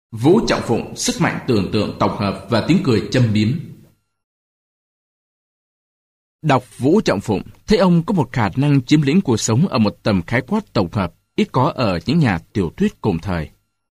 Vũ Trọng Phụng, sức mạnh tưởng tượng tổng hợp và tiếng cười châm biếm. Đọc Vũ Trọng Phụng, thấy ông có một khả năng chiếm lĩnh cuộc sống ở một tầm khái quát tổng hợp, ít có ở những nhà tiểu thuyết cùng thời.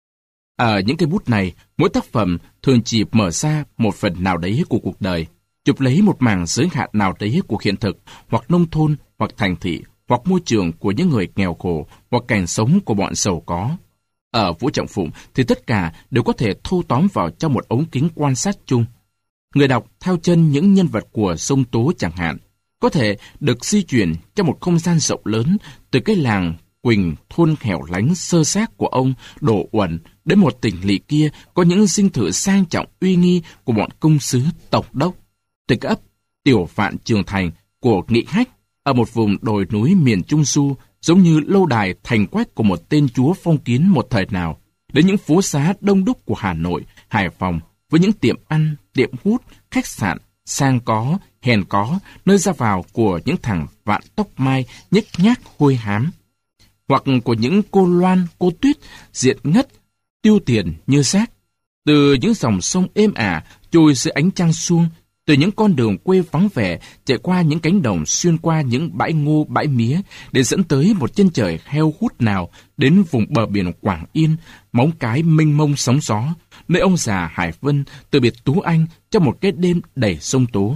Ở những cây bút này, mỗi tác phẩm thường chỉ mở ra một phần nào đấy của cuộc đời, chụp lấy một mảng giới hạn nào đấy của hiện thực, hoặc nông thôn, hoặc thành thị, hoặc môi trường của những người nghèo khổ, hoặc cảnh sống của bọn giàu có. Ở Vũ Trọng Phụng thì tất cả đều có thể thu tóm vào trong một ống kính quan sát chung. Người đọc theo chân những nhân vật của Sông Tố chẳng hạn, có thể được di chuyển trong một không gian rộng lớn từ cái làng Quỳnh thôn hẻo lánh sơ xác của ông Đỗ Uẩn đến một tỉnh lỵ kia có những dinh thự sang trọng uy nghi của bọn công sứ tổng đốc, từ cái ấp Tiểu Vạn Trường Thành của Nghị Hách ở một vùng đồi núi miền Trung Du, giống như lâu đài thành quách của một tên chúa phong kiến một thời nào, đến những phố xá đông đúc của Hà Nội, Hải Phòng, với những tiệm ăn, tiệm hút, khách sạn, sang có, hèn có, nơi ra vào của những thằng vạn tóc mai nhếch nhác hôi hám, hoặc của những cô Loan, cô Tuyết, diện ngất, tiêu tiền như rác, từ những dòng sông êm ả trôi dưới ánh trăng suông, từ những con đường quê vắng vẻ chạy qua những cánh đồng xuyên qua những bãi ngô bãi mía để dẫn tới một chân trời heo hút nào đến vùng bờ biển Quảng Yên, Móng Cái mênh mông sóng gió, nơi ông già Hải Vân từ biệt Tú Anh trong một cái đêm đầy sông tố.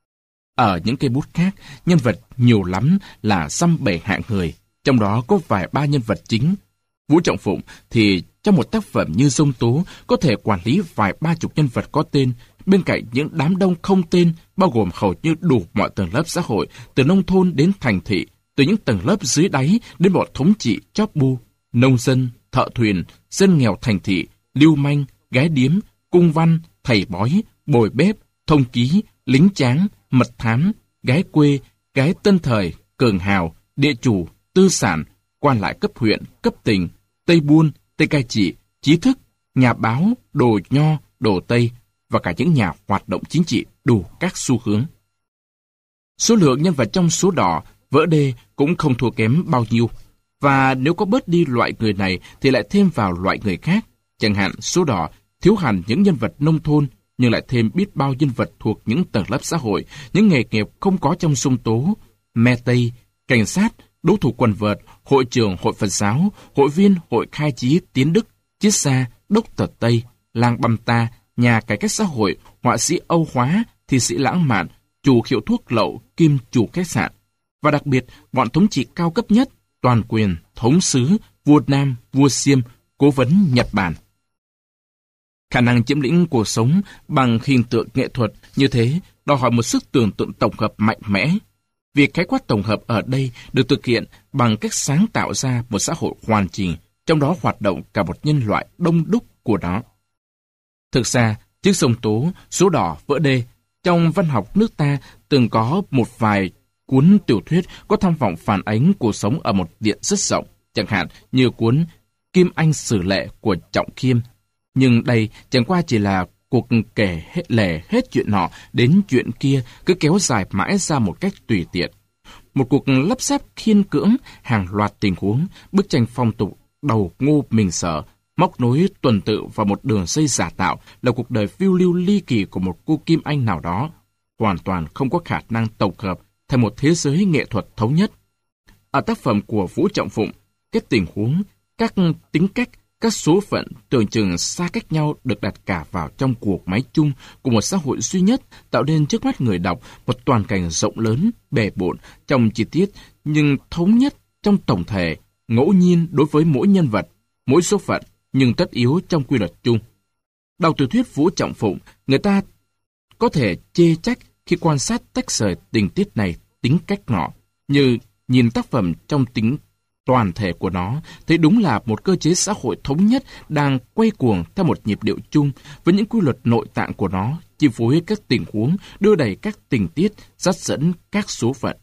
Ở những cây bút khác, nhân vật nhiều lắm là dăm bảy hạng người, trong đó có vài ba nhân vật chính. Vũ Trọng Phụng thì trong một tác phẩm như Sông Tố có thể quản lý vài ba chục nhân vật có tên, bên cạnh những đám đông không tên, bao gồm hầu như đủ mọi tầng lớp xã hội, từ nông thôn đến thành thị, từ những tầng lớp dưới đáy đến bọn thống trị chóp bu, nông dân, thợ thuyền, dân nghèo thành thị, lưu manh, gái điếm, cung văn, thầy bói, bồi bếp, thông ký, lính tráng, mật thám, gái quê, gái tân thời, cường hào, địa chủ, tư sản, quan lại cấp huyện, cấp tỉnh, Tây Buôn, Tây Cai Trị, trí thức, nhà báo, đồ nho, đồ Tây, và cả những nhà hoạt động chính trị đủ các xu hướng. Số lượng nhân vật trong số đỏ, vỡ đê cũng không thua kém bao nhiêu, và nếu có bớt đi loại người này thì lại thêm vào loại người khác. Chẳng hạn số đỏ thiếu hẳn những nhân vật nông thôn, nhưng lại thêm biết bao nhân vật thuộc những tầng lớp xã hội, những nghề nghiệp không có trong Sông Tố, me tây, cảnh sát, đấu thủ quần vợt, hội trưởng hội Phật giáo, hội viên hội khai trí tiến đức, triết gia, đốc tờ Tây, làng Băm Ta, nhà cải cách xã hội, họa sĩ Âu Hóa, thi sĩ lãng mạn, chủ hiệu thuốc lậu, kim chủ khách sạn, và đặc biệt bọn thống trị cao cấp nhất, toàn quyền, thống sứ, vua Nam, vua Xiêm, cố vấn Nhật Bản. Khả năng chiếm lĩnh cuộc sống bằng hình tượng nghệ thuật như thế đòi hỏi một sức tưởng tượng tổng hợp mạnh mẽ. Việc khái quát tổng hợp ở đây được thực hiện bằng cách sáng tạo ra một xã hội hoàn chỉnh, trong đó hoạt động cả một nhân loại đông đúc của nó. Thực ra, trước Sông Tố, số đỏ, vỡ đê, trong văn học nước ta từng có một vài cuốn tiểu thuyết có tham vọng phản ánh cuộc sống ở một diện rất rộng, chẳng hạn như cuốn Kim Anh Sử Lệ của Trọng Khiêm. Nhưng đây chẳng qua chỉ là cuộc kể hết chuyện nọ đến chuyện kia, cứ kéo dài mãi ra một cách tùy tiện. Một cuộc lắp ráp khiên cưỡng hàng loạt tình huống, bức tranh phong tục đầu ngô mình sở, móc nối tuần tự vào một đường dây giả tạo là cuộc đời phiêu lưu ly kỳ của một cô Kim Anh nào đó, hoàn toàn không có khả năng tổng hợp thành một thế giới nghệ thuật thống nhất. Ở tác phẩm của Vũ Trọng Phụng, các tình huống, các tính cách, các số phận tưởng chừng xa cách nhau được đặt cả vào trong cuộc máy chung của một xã hội duy nhất, tạo nên trước mắt người đọc một toàn cảnh rộng lớn, bề bộn trong chi tiết, nhưng thống nhất trong tổng thể, ngẫu nhiên đối với mỗi nhân vật, mỗi số phận, nhưng tất yếu trong quy luật chung. Đọc tiểu thuyết Vũ Trọng Phụng, người ta có thể chê trách khi quan sát tách rời tình tiết này tính cách nọ, như nhìn tác phẩm trong tính toàn thể của nó, thấy đúng là một cơ chế xã hội thống nhất đang quay cuồng theo một nhịp điệu chung với những quy luật nội tạng của nó, chi phối các tình huống, đưa đẩy các tình tiết, dắt dẫn các số phận.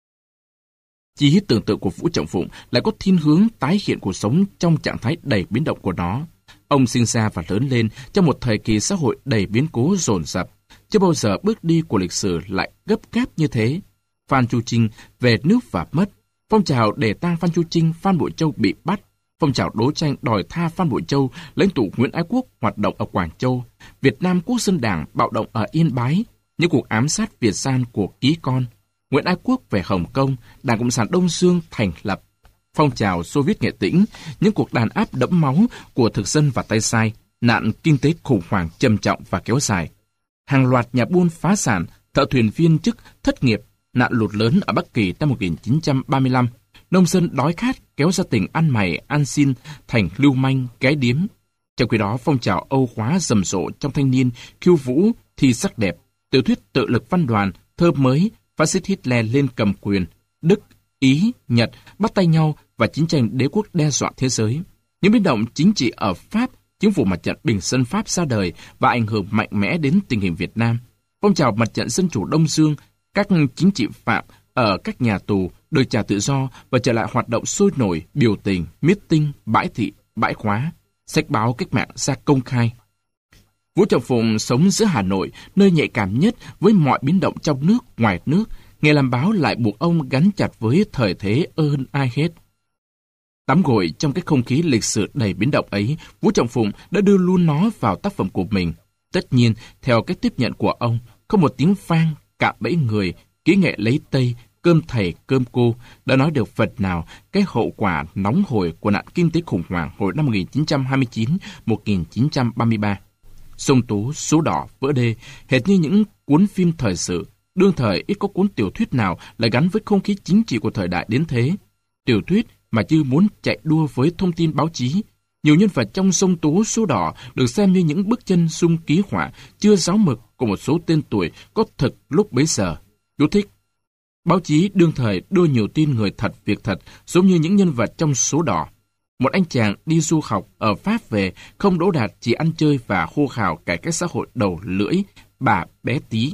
Trí tưởng tượng của Vũ Trọng Phụng lại có thiên hướng tái hiện cuộc sống trong trạng thái đầy biến động của nó. Ông sinh ra và lớn lên trong một thời kỳ xã hội đầy biến cố dồn dập. Chưa bao giờ bước đi của lịch sử lại gấp gáp như thế. Phan Chu Trinh về nước và mất. Phong trào để tang Phan Chu Trinh, Phan Bội Châu bị bắt. phong trào đấu tranh đòi tha Phan Bội Châu, lãnh tụ Nguyễn Ái Quốc hoạt động ở Quảng Châu, Việt Nam Quốc dân Đảng bạo động ở Yên Bái, những cuộc ám sát Việt gian của Ký Con, Nguyễn Ái Quốc về Hồng Kông, Đảng Cộng sản Đông Dương thành lập, phong trào Xô Viết Nghệ Tĩnh, những cuộc đàn áp đẫm máu của thực dân và tay sai, nạn kinh tế khủng hoảng trầm trọng và kéo dài. Hàng loạt nhà buôn phá sản, thợ thuyền viên chức thất nghiệp, nạn lụt lớn ở Bắc Kỳ năm 1935, nông dân đói khát kéo ra tỉnh ăn mày ăn xin thành lưu manh gái điếm. Trong khi đó, phong trào Âu hóa rầm rộ trong thanh niên, khiêu vũ, thi sắc đẹp, tiểu thuyết tự lực văn đoàn, thơ mới, phát xít Hitler lên cầm quyền, Đức, Ý, Nhật bắt tay nhau và chiến tranh đế quốc đe dọa thế giới. Những biến động chính trị ở Pháp, chính phủ mặt trận Bình Dân Pháp ra đời và ảnh hưởng mạnh mẽ đến tình hình Việt Nam. Phong trào mặt trận Dân chủ Đông Dương, các chính trị phạm ở các nhà tù được trả tự do và trở lại hoạt động sôi nổi, biểu tình, meeting, bãi thị, bãi khóa, sách báo cách mạng ra công khai. Vũ Trọng Phụng sống giữa Hà Nội, nơi nhạy cảm nhất với mọi biến động trong nước, ngoài nước. Nghề làm báo lại buộc ông gắn chặt với thời thế hơn ai hết. Tắm gội trong cái không khí lịch sử đầy biến động ấy, Vũ Trọng Phụng đã đưa luôn nó vào tác phẩm của mình. Tất nhiên, theo cách tiếp nhận của ông, không một tiếng vang, cạm bẫy người, kỹ nghệ lấy Tây, cơm thầy cơm cô đã nói được phần nào cái hậu quả nóng hổi của nạn kinh tế khủng hoảng hồi năm 1929-1933. Sông Tố, Số Đỏ, Vỡ Đê, hệt như những cuốn phim thời sự, đương thời ít có cuốn tiểu thuyết nào lại gắn với không khí chính trị của thời đại đến thế. Tiểu thuyết mà như muốn chạy đua với thông tin báo chí. Nhiều nhân vật trong Sông Tố, Số Đỏ được xem như những bước chân sung ký họa chưa giáo mực của một số tên tuổi có thực lúc bấy giờ. Chú thích: báo chí đương thời đưa nhiều tin người thật việc thật, giống như những nhân vật trong Số Đỏ. Một anh chàng đi du học ở Pháp về, không đỗ đạt, chỉ ăn chơi và hô hào cải cách xã hội đầu lưỡi, bà bé tí.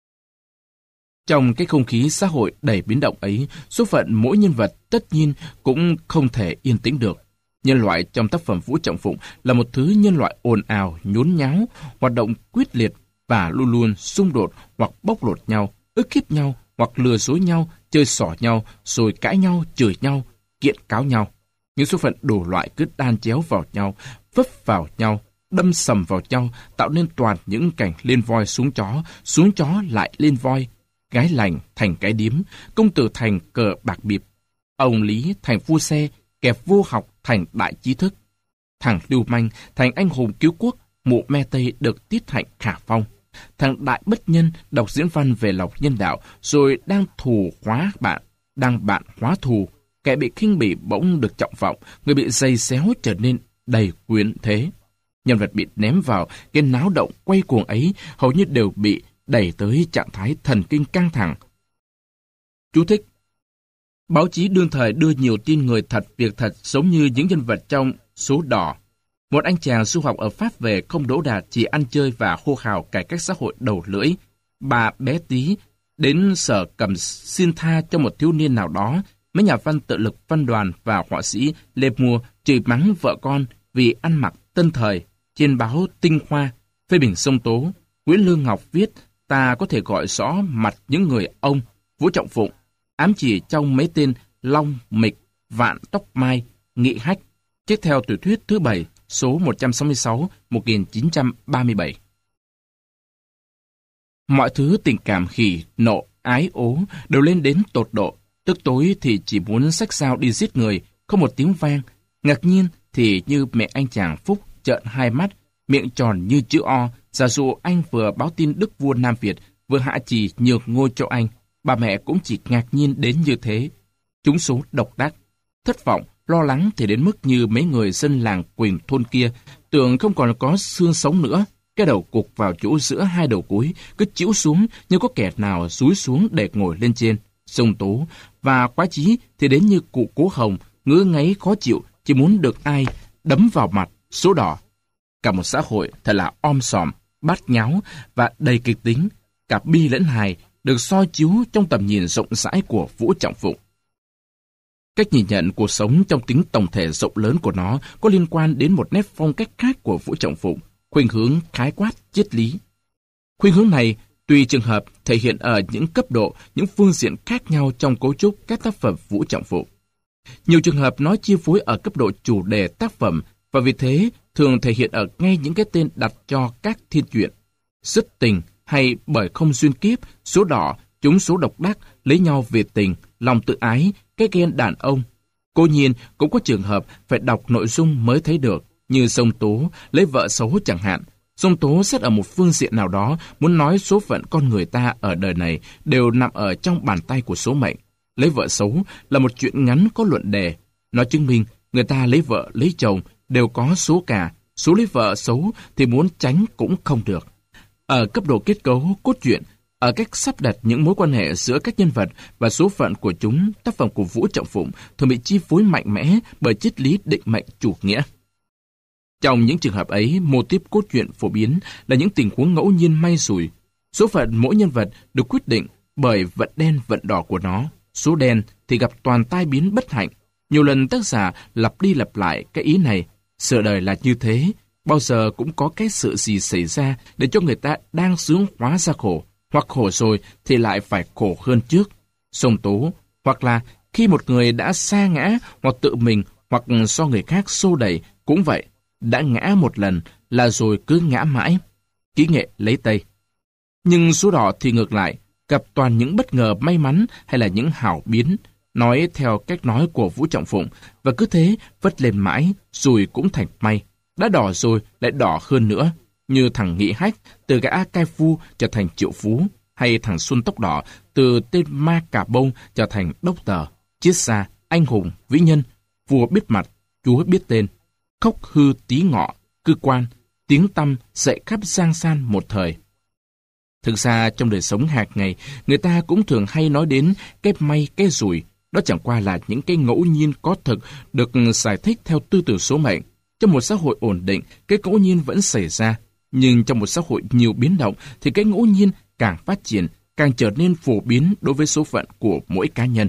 Trong cái không khí xã hội đầy biến động ấy, số phận mỗi nhân vật tất nhiên cũng không thể yên tĩnh được. Nhân loại trong tác phẩm Vũ Trọng Phụng là một thứ nhân loại ồn ào, nhốn nháo, hoạt động quyết liệt và luôn luôn xung đột hoặc bóc lột nhau, ức hiếp nhau hoặc lừa dối nhau, chơi xỏ nhau, rồi cãi nhau, chửi nhau, kiện cáo nhau. Những số phận đủ loại cứ đan chéo vào nhau, vấp vào nhau, đâm sầm vào nhau, tạo nên toàn những cảnh lên voi xuống chó lại lên voi, gái lành thành cái điếm, công tử thành cờ bạc bịp, ông Lý thành phu xe, kẻ vô học thành đại trí thức, thằng lưu manh thành anh hùng cứu quốc, mụ me tây được tiết hạnh khả phong, thằng đại bất nhân đọc diễn văn về lòng nhân đạo rồi đang thù hóa bạn, đang bạn hóa thù, kẻ bị khinh bỉ bỗng được trọng vọng, người bị giày xéo trở nên đầy quyền thế. Nhân vật bị ném vào cái náo động quay cuồng ấy hầu như đều bị đẩy tới trạng thái thần kinh căng thẳng. Chú thích: báo chí đương thời đưa nhiều tin người thật việc thật, giống như những nhân vật trong Số Đỏ. Một anh chàng du học ở Pháp về, không đỗ đạt, chỉ ăn chơi và hô hào cải cách xã hội đầu lưỡi, bà bé tí đến sở cầm xin tha cho một thiếu niên nào đó. Mấy nhà văn tự lực văn đoàn và họa sĩ Lê Mua chửi mắng vợ con vì ăn mặc tân thời. Trên báo Tinh Hoa phê bình Sông Tố, Nguyễn Lương Ngọc viết: ta có thể gọi rõ mặt những người ông Vũ Trọng Phụng, ám chỉ trong mấy tên Long, Mịch, Vạn, Tóc Mai, Nghị Hách. Tiếp theo tiểu thuyết thứ 7, số 166, 1937. Mọi thứ tình cảm hỉ, nộ, ái ố đều lên đến tột độ. Tức tối thì chỉ muốn xách dao đi giết người, không một tiếng vang. Ngạc nhiên thì như mẹ anh chàng Phúc trợn hai mắt, miệng tròn như chữ O, giả dụ anh vừa báo tin đức vua Nam Việt, vừa hạ chỉ nhược ngôi cho anh. Bà mẹ cũng chỉ ngạc nhiên đến như thế. Chúng số độc đắc, thất vọng, lo lắng thì đến mức như mấy người dân làng Quỳnh thôn kia, tưởng không còn có xương sống nữa. Cái đầu cục vào chỗ giữa hai đầu gối, cứ chĩu xuống như có kẻ nào dúi xuống để ngồi lên trên. Sông Tố và Quái Chí thì đến như cụ Cố Hồng, ngứa ngáy khó chịu, chỉ muốn được ai đấm vào mặt. Số Đỏ. Cả một xã hội thật là om sòm, bát nháo và đầy kịch tính, cả bi lẫn hài được soi chiếu trong tầm nhìn rộng rãi của Vũ Trọng Phụng. Cách nhìn nhận cuộc sống trong tính tổng thể rộng lớn của nó có liên quan đến một nét phong cách khác của Vũ Trọng Phụng, khuynh hướng khái quát triết lý. Khuynh hướng này tùy trường hợp thể hiện ở những cấp độ, những phương diện khác nhau trong cấu trúc các tác phẩm Vũ Trọng Phụng. Nhiều trường hợp nó chi phối ở cấp độ chủ đề tác phẩm và vì thế thường thể hiện ở ngay những cái tên đặt cho các thiên truyện. Dứt tình hay bởi không duyên kiếp, số đỏ, chúng số độc đắc, lấy nhau vì tình, lòng tự ái, cái ghen đàn ông. Cố nhiên cũng có trường hợp phải đọc nội dung mới thấy được, như Sông Tố lấy vợ xấu chẳng hạn. Sông Tố xét ở một phương diện nào đó muốn nói số phận con người ta ở đời này đều nằm ở trong bàn tay của số mệnh. Lấy vợ xấu là một chuyện ngắn có luận đề. Nó chứng minh người ta lấy vợ lấy chồng đều có số cả, số lấy vợ xấu thì muốn tránh cũng không được. Ở cấp độ kết cấu, cốt truyện, ở cách sắp đặt những mối quan hệ giữa các nhân vật và số phận của chúng, tác phẩm của Vũ Trọng Phụng thường bị chi phối mạnh mẽ bởi triết lý định mệnh chủ nghĩa. Trong những trường hợp ấy, mô típ cốt truyện phổ biến là những tình huống ngẫu nhiên may rủi. Số phận mỗi nhân vật được quyết định bởi vận đen vận đỏ của nó. Số đen thì gặp toàn tai biến bất hạnh. Nhiều lần tác giả lặp đi lặp lại cái ý này. Sự đời là như thế, bao giờ cũng có cái sự gì xảy ra để cho người ta đang sướng hóa ra khổ, hoặc khổ rồi thì lại phải khổ hơn trước. Sông Tố, hoặc là khi một người đã sa ngã, hoặc tự mình, hoặc do người khác xô đẩy, cũng vậy. Đã ngã một lần là rồi cứ ngã mãi. Kỹ nghệ lấy Tây. Nhưng số đỏ thì ngược lại, gặp toàn những bất ngờ may mắn hay là những hảo biến, nói theo cách nói của Vũ Trọng Phụng, và cứ thế vất lên mãi, rồi cũng thành may. Đã đỏ rồi lại đỏ hơn nữa, như thằng Nghị Hách từ gã cai phu trở thành triệu phú, hay thằng Xuân Tóc Đỏ từ tên ma cà bông trở thành đốc tờ, triết gia, anh hùng, vĩ nhân, vua biết mặt, chúa biết tên, khóc hư tí ngọ, cư quan, tiếng tăm dậy khắp giang san một thời. Thực ra trong đời sống hàng ngày, người ta cũng thường hay nói đến cái may cái rủi. Đó chẳng qua là những cái ngẫu nhiên có thực được giải thích theo tư tưởng số mệnh. Trong một xã hội ổn định, cái ngẫu nhiên vẫn xảy ra. Nhưng trong một xã hội nhiều biến động thì cái ngẫu nhiên càng phát triển, càng trở nên phổ biến đối với số phận của mỗi cá nhân.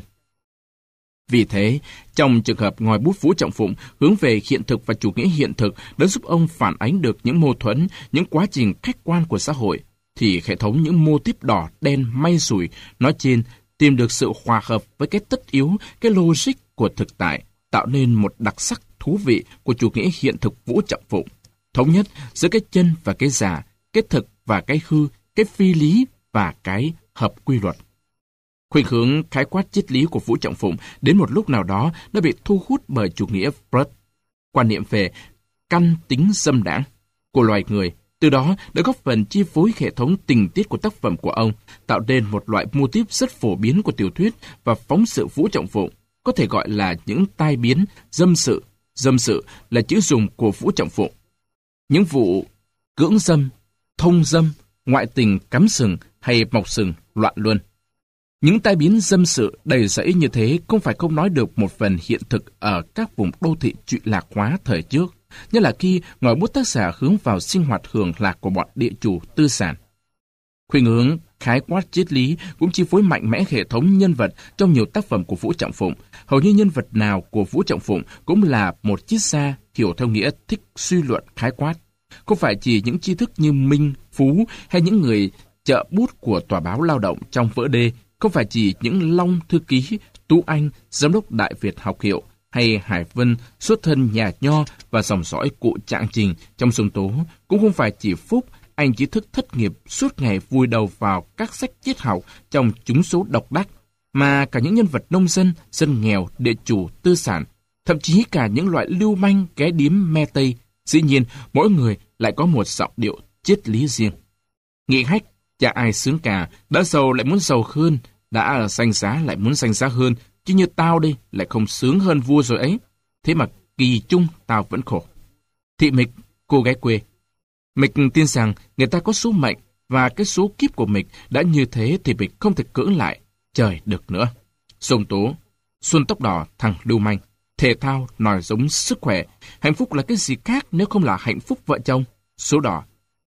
Vì thế, trong trường hợp ngòi bút Vũ Trọng Phụng hướng về hiện thực và chủ nghĩa hiện thực đã giúp ông phản ánh được những mâu thuẫn, những quá trình khách quan của xã hội, thì hệ thống những mô típ đỏ đen may rủi nói trên tìm được sự hòa hợp với cái tất yếu, cái logic của thực tại, tạo nên một đặc sắc thú vị của chủ nghĩa hiện thực Vũ Trọng Phụng, thống nhất giữa cái chân và cái giả, cái thực và cái hư, cái phi lý và cái hợp quy luật. Khuynh hướng khái quát triết lý của Vũ Trọng Phụng đến một lúc nào đó đã bị thu hút bởi chủ nghĩa Freud, quan niệm về căn tính dâm đãng của loài người. Từ đó đã góp phần chi phối hệ thống tình tiết của tác phẩm của ông, tạo nên một loại mô típ rất phổ biến của tiểu thuyết và phóng sự Vũ Trọng Phụng, có thể gọi là những tai biến, dâm sự. Dâm sự là chữ dùng của Vũ Trọng Phụng. Những vụ cưỡng dâm, thông dâm, ngoại tình cắm sừng hay mọc sừng loạn luân. Những tai biến dâm sự đầy rẫy như thế không phải không nói được một phần hiện thực ở các vùng đô thị trụy lạc hóa thời trước, nhất là khi ngòi bút tác giả hướng vào sinh hoạt hưởng lạc của bọn địa chủ tư sản. Khuynh hướng khái quát triết lý cũng chi phối mạnh mẽ hệ thống nhân vật trong nhiều tác phẩm của Vũ Trọng Phụng. Hầu như nhân vật nào của Vũ Trọng Phụng cũng là một triết gia hiểu theo nghĩa thích suy luận khái quát. Không phải chỉ những tri thức như Minh, Phú hay những người trợ bút của tòa báo Lao động trong vỡ đê, không phải chỉ những Long thư ký, Tú Anh, giám đốc Đại Việt học hiệu, hay Hải Vân xuất thân nhà nho và dòng dõi cụ Trạng Trình trong Sông Tố, cũng không phải chỉ Phúc, anh trí thức thất nghiệp suốt ngày vùi đầu vào các sách triết học trong chúng số độc đắc, mà cả những nhân vật nông dân, dân nghèo, địa chủ, tư sản, thậm chí cả những loại lưu manh, ghé điếm me tây. Dĩ nhiên, mỗi người lại có một giọng điệu triết lý riêng. Nghị Hách, chả ai sướng cả, đã giàu lại muốn giàu hơn, đã danh giá lại muốn danh giá hơn, chứ như tao đây lại không sướng hơn vua rồi ấy. Thế mà kỳ chung tao vẫn khổ. Thị Mịch, cô gái quê. Mịch tin rằng người ta có số mệnh, và cái số kiếp của Mịch đã như thế thì Mịch không thể cưỡng lại. Trời được nữa. Sông Tố, Xuân Tóc Đỏ, thằng lưu manh. Thể thao, nòi giống sức khỏe. Hạnh phúc là cái gì khác nếu không là hạnh phúc vợ chồng. Số đỏ.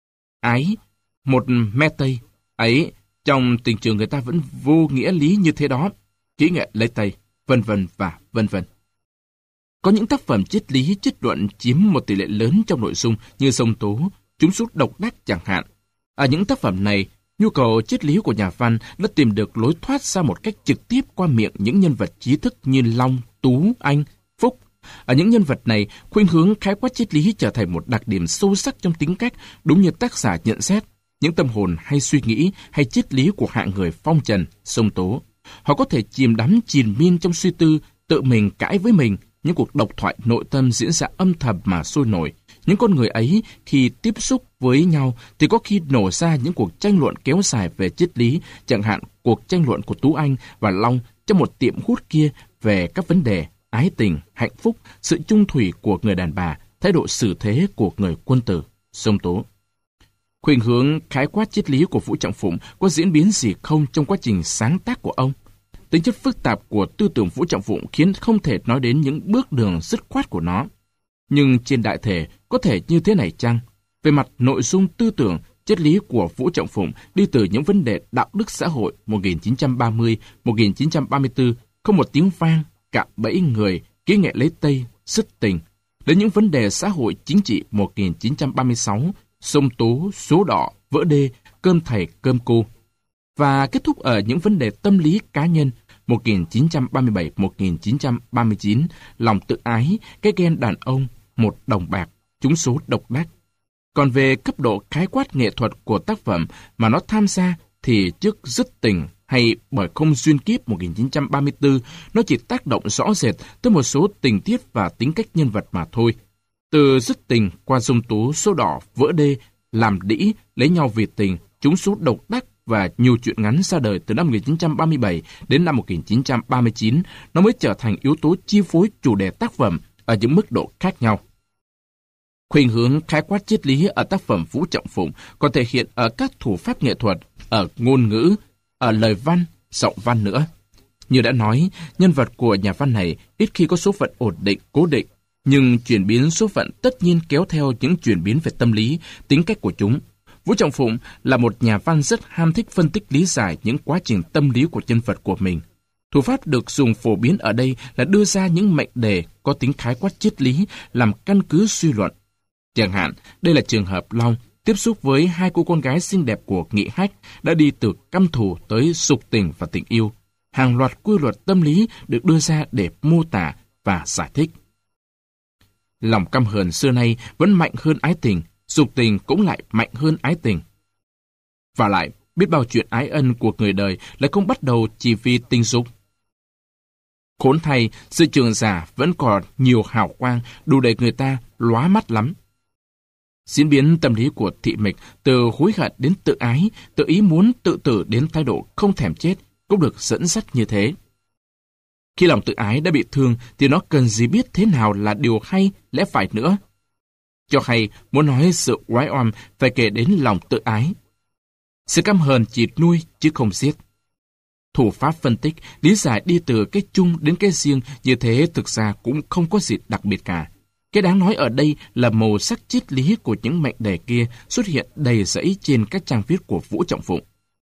Ái, một me tây. Ấy, trong tình trường người ta vẫn vô nghĩa lý như thế đó. Kỹ nghệ lấy Tây, vân vân và vân vân. Có những tác phẩm triết lý triết luận chiếm một tỷ lệ lớn trong nội dung như Sông Tố, chúng số độc đắc chẳng hạn. Ở những tác phẩm này, nhu cầu triết lý của nhà văn đã tìm được lối thoát ra một cách trực tiếp qua miệng những nhân vật trí thức như Long, Tú, Anh, Phúc. Ở những nhân vật này, khuynh hướng khái quát triết lý trở thành một đặc điểm sâu sắc trong tính cách, đúng như tác giả nhận xét. Những tâm hồn hay suy nghĩ hay triết lý của hạng người phong trần, xông tố. Họ có thể chìm đắm triền miên trong suy tư, tự mình cãi với mình, những cuộc độc thoại nội tâm diễn ra âm thầm mà sôi nổi. Những con người ấy khi tiếp xúc với nhau thì có khi nổ ra những cuộc tranh luận kéo dài về triết lý, chẳng hạn cuộc tranh luận của Tú Anh và Long trong một tiệm hút kia về các vấn đề ái tình, hạnh phúc, sự chung thủy của người đàn bà, thái độ xử thế của người quân tử, xông tố. Khuynh hướng khái quát triết lý của Vũ Trọng Phụng có diễn biến gì không trong quá trình sáng tác của ông? Tính chất phức tạp của tư tưởng Vũ Trọng Phụng khiến không thể nói đến những bước đường dứt khoát của nó. Nhưng trên đại thể có thể như thế này chăng? Về mặt nội dung tư tưởng, triết lý của Vũ Trọng Phụng đi từ những vấn đề đạo đức xã hội 1930-1934, không một tiếng vang, cạm bẫy người, kỹ nghệ lấy Tây, sứt tình, đến những vấn đề xã hội chính trị 1936, sông tố, số đỏ, vỡ đê, cơm thầy, cơm cô, và kết thúc ở những vấn đề tâm lý cá nhân 1937-1939, lòng tự ái, cái ghen đàn ông, một đồng bạc, trúng số độc đắc. Còn về cấp độ khái quát nghệ thuật của tác phẩm mà nó tham gia thì trước dứt tình hay bởi không duyên kiếp 1934, nó chỉ tác động rõ rệt tới một số tình tiết và tính cách nhân vật mà thôi. Từ dứt tình qua sông tố, số đỏ, vỡ đê, làm đĩ, lấy nhau vì tình, trúng số độc đắc và nhiều truyện ngắn ra đời từ năm 1937 đến năm 1939, nó mới trở thành yếu tố chi phối chủ đề tác phẩm ở những mức độ khác nhau. Khuynh hướng khái quát triết lý ở tác phẩm Vũ Trọng Phụng còn thể hiện ở các thủ pháp nghệ thuật, ở ngôn ngữ, ở lời văn, giọng văn nữa. Như đã nói, nhân vật của nhà văn này ít khi có số phận ổn định, cố định, nhưng chuyển biến số phận tất nhiên kéo theo những chuyển biến về tâm lý, tính cách của chúng. Vũ Trọng Phụng là một nhà văn rất ham thích phân tích lý giải những quá trình tâm lý của nhân vật của mình. Thủ pháp được dùng phổ biến ở đây là đưa ra những mệnh đề có tính khái quát triết lý làm căn cứ suy luận. Chẳng hạn, đây là trường hợp Long tiếp xúc với hai cô con gái xinh đẹp của Nghị Hách đã đi từ căm thù tới sục tình và tình yêu. Hàng loạt quy luật tâm lý được đưa ra để mô tả và giải thích. Lòng căm hờn xưa nay vẫn mạnh hơn ái tình, dục tình cũng lại mạnh hơn ái tình. Và lại, biết bao chuyện ái ân của người đời lại không bắt đầu chỉ vì tình dục. Khốn thay, sự trường giả vẫn còn nhiều hào quang đủ để người ta lóa mắt lắm. Diễn biến tâm lý của Thị Mịch từ hối hận đến tự ái, tự ý muốn tự tử đến thái độ không thèm chết cũng được dẫn dắt như thế. Khi lòng tự ái đã bị thương thì nó cần gì biết thế nào là điều hay, lẽ phải nữa. Cho hay, muốn nói sự oái oăm phải kể đến lòng tự ái. Sự căm hờn chỉ nuôi chứ không giết. Thủ pháp phân tích, lý giải đi từ cái chung đến cái riêng như thế thực ra cũng không có gì đặc biệt cả. Cái đáng nói ở đây là màu sắc triết lý của những mệnh đề kia xuất hiện đầy rẫy trên các trang viết của Vũ Trọng Phụng.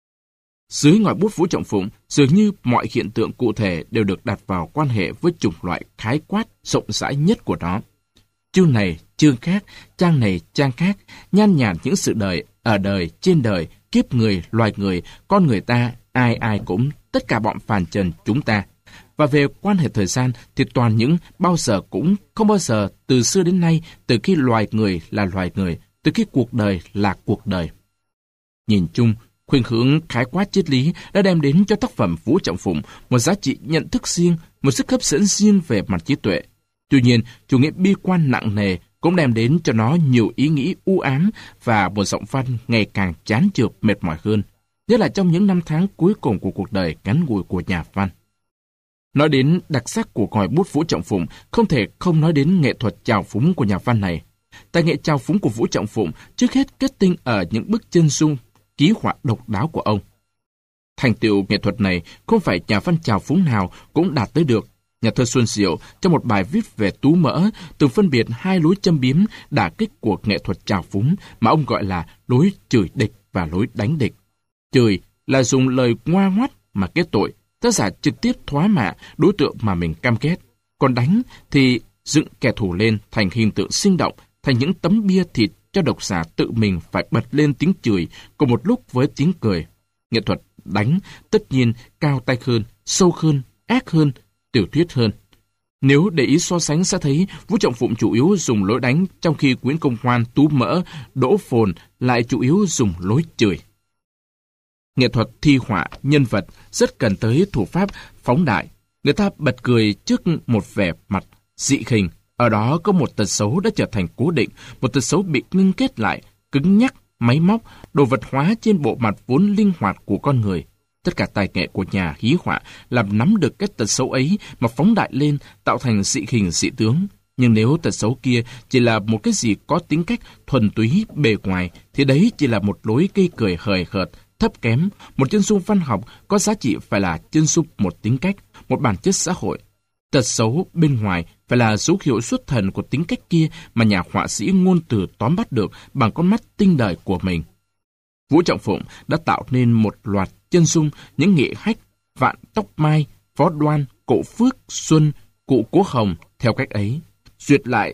Dưới ngòi bút Vũ Trọng Phụng, dường như mọi hiện tượng cụ thể đều được đặt vào quan hệ với chủng loại khái quát rộng rãi nhất của nó. Chương này, chương khác, trang này, trang khác, nhan nhản những sự đời, ở đời, trên đời, kiếp người, loài người, con người ta, ai ai cũng, tất cả bọn phàm trần chúng ta. Và về quan hệ thời gian thì toàn những bao giờ cũng, không bao giờ, từ xưa đến nay, từ khi loài người là loài người, từ khi cuộc đời là cuộc đời. Nhìn chung, khuynh hướng khái quát triết lý đã đem đến cho tác phẩm Vũ Trọng Phụng một giá trị nhận thức riêng, một sức hấp dẫn riêng về mặt trí tuệ. Tuy nhiên, chủ nghĩa bi quan nặng nề cũng đem đến cho nó nhiều ý nghĩ u ám và một giọng văn ngày càng chán chường mệt mỏi hơn, nhất là trong những năm tháng cuối cùng của cuộc đời ngắn ngủi của nhà văn. Nói đến đặc sắc của ngòi bút Vũ Trọng Phụng, không thể không nói đến nghệ thuật chào phúng của nhà văn này. Tài nghệ chào phúng của Vũ Trọng Phụng trước hết kết tinh ở những bức chân dung, ký họa độc đáo của ông. Thành tựu nghệ thuật này không phải nhà văn chào phúng nào cũng đạt tới được. Nhà thơ Xuân Diệu trong một bài viết về Tú Mỡ từng phân biệt hai lối châm biếm đả kích của nghệ thuật chào phúng mà ông gọi là lối chửi địch và lối đánh địch. Chửi là dùng lời ngoa ngoắt mà kết tội, tác giả trực tiếp thóa mạ đối tượng mà mình căm ghét. Còn đánh thì dựng kẻ thù lên thành hình tượng sinh động, thành những tấm bia thịt cho độc giả tự mình phải bật lên tiếng chửi cùng một lúc với tiếng cười. Nghệ thuật đánh tất nhiên cao tay hơn, sâu hơn, ác hơn, tiểu thuyết hơn. Nếu để ý so sánh sẽ thấy Vũ Trọng Phụng chủ yếu dùng lối đánh, trong khi Nguyễn Công Hoan, Tú Mỡ, Đỗ Phồn lại chủ yếu dùng lối chửi. Nghệ thuật thi họa nhân vật rất cần tới thủ pháp phóng đại. Người ta bật cười trước một vẻ mặt dị hình. Ở đó có một tật xấu đã trở thành cố định, một tật xấu bị ngưng kết lại, cứng nhắc, máy móc, đồ vật hóa trên bộ mặt vốn linh hoạt của con người. Tất cả tài nghệ của nhà hí họa làm nắm được cái tật xấu ấy mà phóng đại lên, tạo thành dị hình dị tướng. Nhưng nếu tật xấu kia chỉ là một cái gì có tính cách thuần túy bề ngoài, thì đấy chỉ là một lối gây cười hời hợt, thấp kém. Một chân dung văn học có giá trị phải là chân dung một tính cách, một bản chất xã hội. Tật xấu bên ngoài phải là dấu hiệu xuất thần của tính cách kia mà nhà họa sĩ ngôn từ tóm bắt được bằng con mắt tinh đời của mình. Vũ Trọng Phụng đã tạo nên một loạt chân dung những nghệ hách Vạn Tóc Mai, Phó Đoan, Cổ Phước, Xuân, Cụ Cố Hồng theo cách ấy. Duyệt lại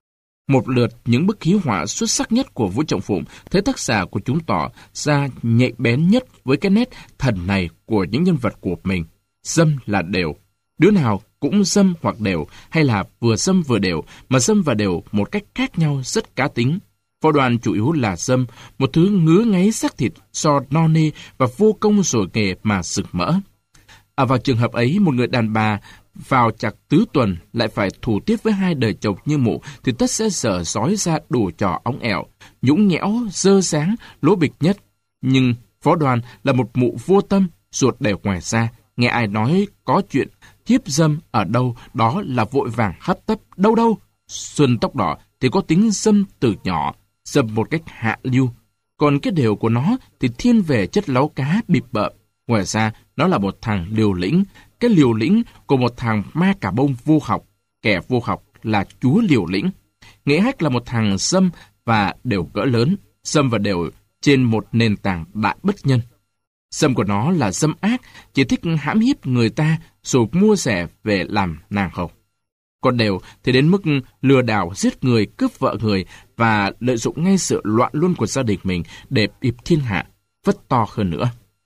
một lượt những bức ký họa xuất sắc nhất của Vũ Trọng Phụng, thấy tác giả của chúng tỏ ra nhạy bén nhất với cái nét thần này của những nhân vật của mình. Dâm là đều. Đứa nào cũng dâm hoặc đều, hay là vừa dâm vừa đều, mà dâm và đều một cách khác nhau rất cá tính. Phó Đoan chủ yếu là dâm, một thứ ngứa ngáy xác thịt do no nê và vô công rồi nghề mà sực mỡ. Vào trường hợp ấy, một người đàn bà vào chạc tứ tuần lại phải thủ tiết với hai đời chồng như mụ thì tất sẽ dở dói ra đủ trò óng ẻo, nhũng nhẽo, dơ dáng, lố bịch nhất. Nhưng Phó Đoan là một mụ vô tâm, ruột đều ngoài ra, nghe ai nói có chuyện hiếp dâm ở đâu, đó là vội vàng hấp tấp. Đâu, Xuân Tóc Đỏ thì có tính dâm từ nhỏ, dâm một cách hạ lưu. Còn cái đều của nó thì thiên về chất láu cá bịp bợm. Ngoài ra, nó là một thằng liều lĩnh, cái liều lĩnh của một thằng ma cà bông vô học. Kẻ vô học là chúa liều lĩnh. Nghệ hách là một thằng dâm và đều cỡ lớn, dâm và đều trên một nền tảng đại bất nhân. Dâm của nó là dâm ác, chỉ thích hãm hiếp người ta rồi mua rẻ về làm nàng hầu. Còn đều thì đến mức lừa đảo, giết người, cướp vợ người và lợi dụng ngay sự loạn luân của gia đình mình để bịp thiên hạ, vất to hơn nữa.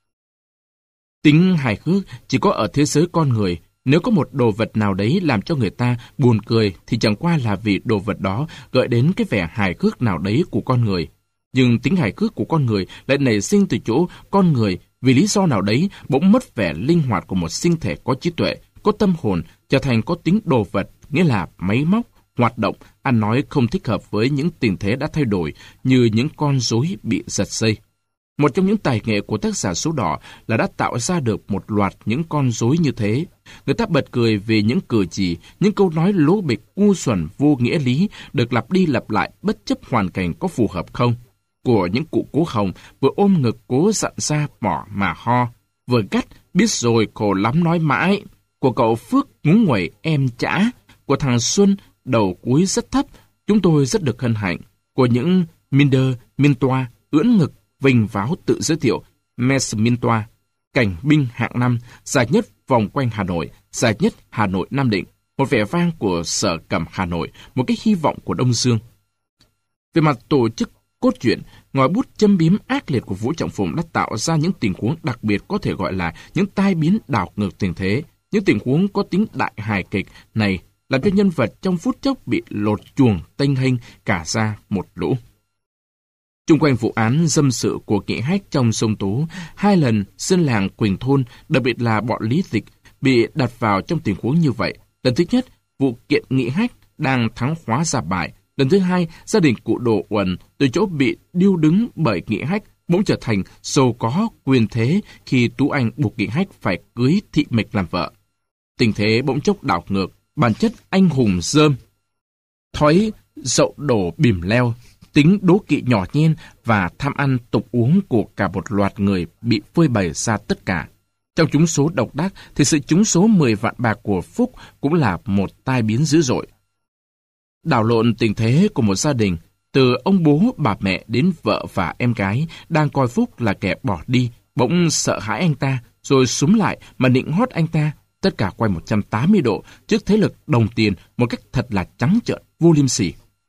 Tính hài hước chỉ có ở thế giới con người. Nếu có một đồ vật nào đấy làm cho người ta buồn cười thì chẳng qua là vì đồ vật đó gợi đến cái vẻ hài hước nào đấy của con người. Nhưng tính hài hước của con người lại nảy sinh từ chỗ con người vì lý do nào đấy bỗng mất vẻ linh hoạt của một sinh thể có trí tuệ, có tâm hồn, trở thành có tính đồ vật, nghĩa là máy móc, hoạt động, ăn nói không thích hợp với những tình thế đã thay đổi như những con rối bị giật dây. Một trong những tài nghệ của tác giả Số Đỏ là đã tạo ra được một loạt những con rối như thế. Người ta bật cười vì những cử chỉ, những câu nói lố bịch, ngu xuẩn, vô nghĩa lý được lặp đi lặp lại bất chấp hoàn cảnh có phù hợp không. Của những cụ Cố Hồng vừa ôm ngực cố dặn ra bỏ mà ho, vừa gắt biết rồi khổ lắm nói mãi. Của cậu Phước ngúng nguẩy em chã. Của thằng Xuân đầu cúi rất thấp, chúng tôi rất được hân hạnh. Của những Minder, Mintoa, ưỡn ngực, vinh váo tự giới thiệu, Mes Mintoa, cảnh binh hạng 5, giải nhất vòng quanh Hà Nội, giải nhất Hà Nội Nam Định, một vẻ vang của Sở Cẩm Hà Nội, một cái hy vọng của Đông Dương. Về mặt tổ chức cốt truyện, ngòi bút châm biếm ác liệt của Vũ Trọng Phụng đã tạo ra những tình huống đặc biệt có thể gọi là những tai biến đảo ngược tình thế. Những tình huống có tính đại hài kịch này làm cho nhân vật trong phút chốc bị lột chuồng tênh hênh cả ra một lũ. Chung quanh vụ án dâm sự của Nghị Hách trong sông Tố, 2 lần dân làng Quỳnh Thôn, đặc biệt là bọn Lý Dịch, bị đặt vào trong tình huống như vậy. Lần thứ nhất, vụ kiện Nghị Hách đang thắng hóa ra bại. Lần thứ hai, gia đình cụ Đồ Uẩn từ chỗ bị điêu đứng bởi Nghị Hách bỗng trở thành giàu có quyền thế khi Tú Anh buộc Nghị Hách phải cưới Thị Mịch làm vợ. Tình thế bỗng chốc đảo ngược, bản chất anh hùng dơm, thói dậu đổ bìm leo, tính đố kỵ nhỏ nhen và tham ăn tục uống của cả một loạt người bị phơi bày ra tất cả. Trong chúng số độc đắc thì sự trúng số 10 vạn bạc của Phúc cũng là một tai biến dữ dội. Đảo lộn tình thế của một gia đình, từ ông bố, bà mẹ đến vợ và em gái đang coi Phúc là kẻ bỏ đi, bỗng sợ hãi anh ta, rồi xúm lại mà nịnh hót anh ta, tất cả quay 180 độ trước thế lực đồng tiền một cách thật là trắng trợn, vô liêm sỉ.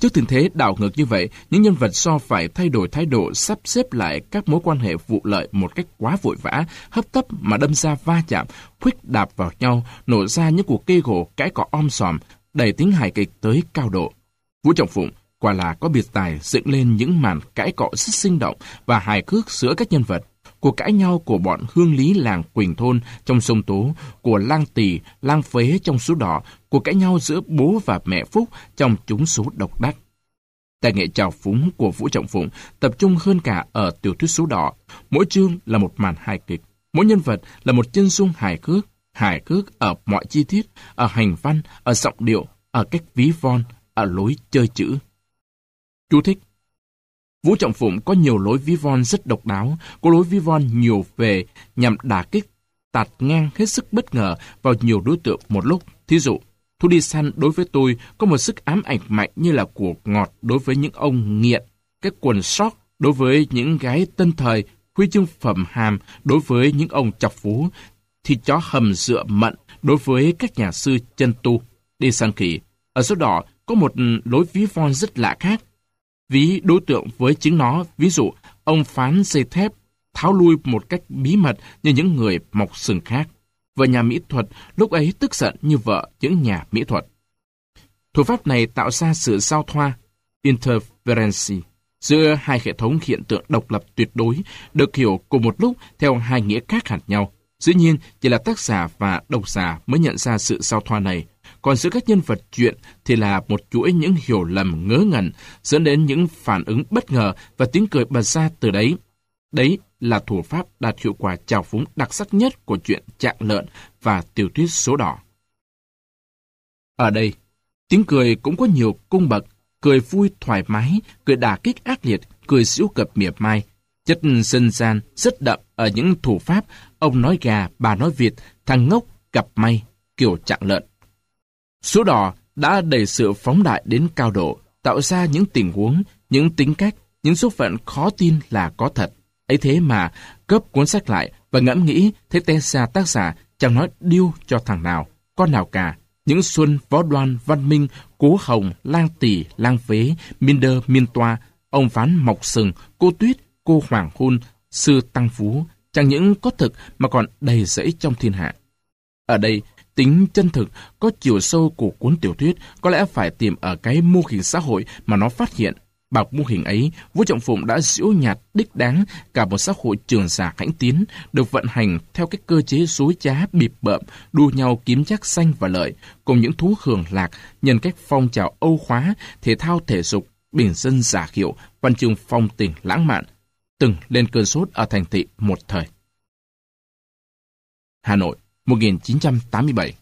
Trước tình thế đảo ngược như vậy, những nhân vật so phải thay đổi thái độ, sắp xếp lại các mối quan hệ vụ lợi một cách quá vội vã, hấp tấp mà đâm ra va chạm, khuếch đạp vào nhau, nổ ra những cuộc kê gỗ cãi cọ om sòm, đẩy tính hài kịch tới cao độ. Vũ Trọng Phụng quả là có biệt tài dựng lên những màn cãi cọ rất sinh động và hài hước giữa các nhân vật. Cuộc cãi nhau của bọn hương lý làng Quỳnh Thôn trong sông Tố, của lang Tỳ, lang Phế trong số đỏ, cuộc cãi nhau giữa bố và mẹ Phúc trong chúng số độc đắc. Tài nghệ trào phúng của Vũ Trọng Phụng tập trung hơn cả ở tiểu thuyết số đỏ. Mỗi chương là một màn hài kịch, mỗi nhân vật là một chân dung hài hước ở mọi chi tiết, ở hành văn, ở giọng điệu, ở cách ví von, ở lối chơi chữ. Chú thích: Vũ Trọng Phụng có nhiều lối ví von rất độc đáo, có lối ví von nhiều về nhằm đả kích, tạt ngang hết sức bất ngờ vào nhiều đối tượng một lúc. Thí dụ, Thu đi săn đối với tôi có một sức ám ảnh mạnh như là của ngọt đối với những ông nghiện, cái quần sóc đối với những gái tân thời, huy chương phẩm hàm đối với những ông chọc phú, thịt chó hầm dựa mận đối với các nhà sư chân tu. Đi săn khỉ, ở số đỏ có một lối ví von rất lạ khác. Ví đối tượng với chính nó, ví dụ, ông phán dây thép tháo lui một cách bí mật như những người mọc sừng khác. Vợ nhà mỹ thuật lúc ấy tức giận như vợ những nhà mỹ thuật. Thủ pháp này tạo ra sự giao thoa, interference, giữa hai hệ thống hiện tượng độc lập tuyệt đối, được hiểu cùng một lúc theo hai nghĩa khác hẳn nhau. Dĩ nhiên, chỉ là tác giả và độc giả mới nhận ra sự giao thoa này. Còn giữa các nhân vật truyện thì là một chuỗi những hiểu lầm ngớ ngẩn, dẫn đến những phản ứng bất ngờ và tiếng cười bật ra từ đấy. Đấy là thủ pháp đạt hiệu quả trào phúng đặc sắc nhất của truyện Trạng Lợn và tiểu thuyết số đỏ. Ở đây, tiếng cười cũng có nhiều cung bậc, cười vui thoải mái, cười đả kích ác liệt, cười giễu cợt mỉa mai. Chất dân gian rất đậm ở những thủ pháp ông nói gà, bà nói vịt, thằng ngốc, gặp may, kiểu Trạng Lợn. Số đỏ đã đẩy sự phóng đại đến cao độ, tạo ra những tình huống, những tính cách, những số phận khó tin là có thật. Ấy thế mà, cấp cuốn sách lại và ngẫm nghĩ thấy té ra tác giả chẳng nói điêu cho thằng nào, con nào cả. Những Xuân, Võ Đoan, Văn Minh, Cố Hồng, Lang Tỳ, Lang Phế, Minder, Miên Toa, ông Phán Mọc Sừng, cô Tuyết, cô Hoàng Hôn, Sư Tăng Phú, chẳng những có thực mà còn đầy rẫy trong thiên hạ. Ở đây, tính chân thực, có chiều sâu của cuốn tiểu thuyết có lẽ phải tìm ở cái mô hình xã hội mà nó phát hiện. Bằng mô hình ấy, Vũ Trọng Phụng đã giễu nhạt đích đáng cả một xã hội trường giả hãnh tiến, được vận hành theo cái cơ chế dối trá bịp bợm, đua nhau kiếm chắc danh và lợi, cùng những thú hưởng lạc, nhân cách phong trào Âu khóa, thể thao thể dục, bình dân giả hiệu, văn chương phong tình lãng mạn, từng lên cơn sốt ở thành thị một thời. Hà Nội, 1987.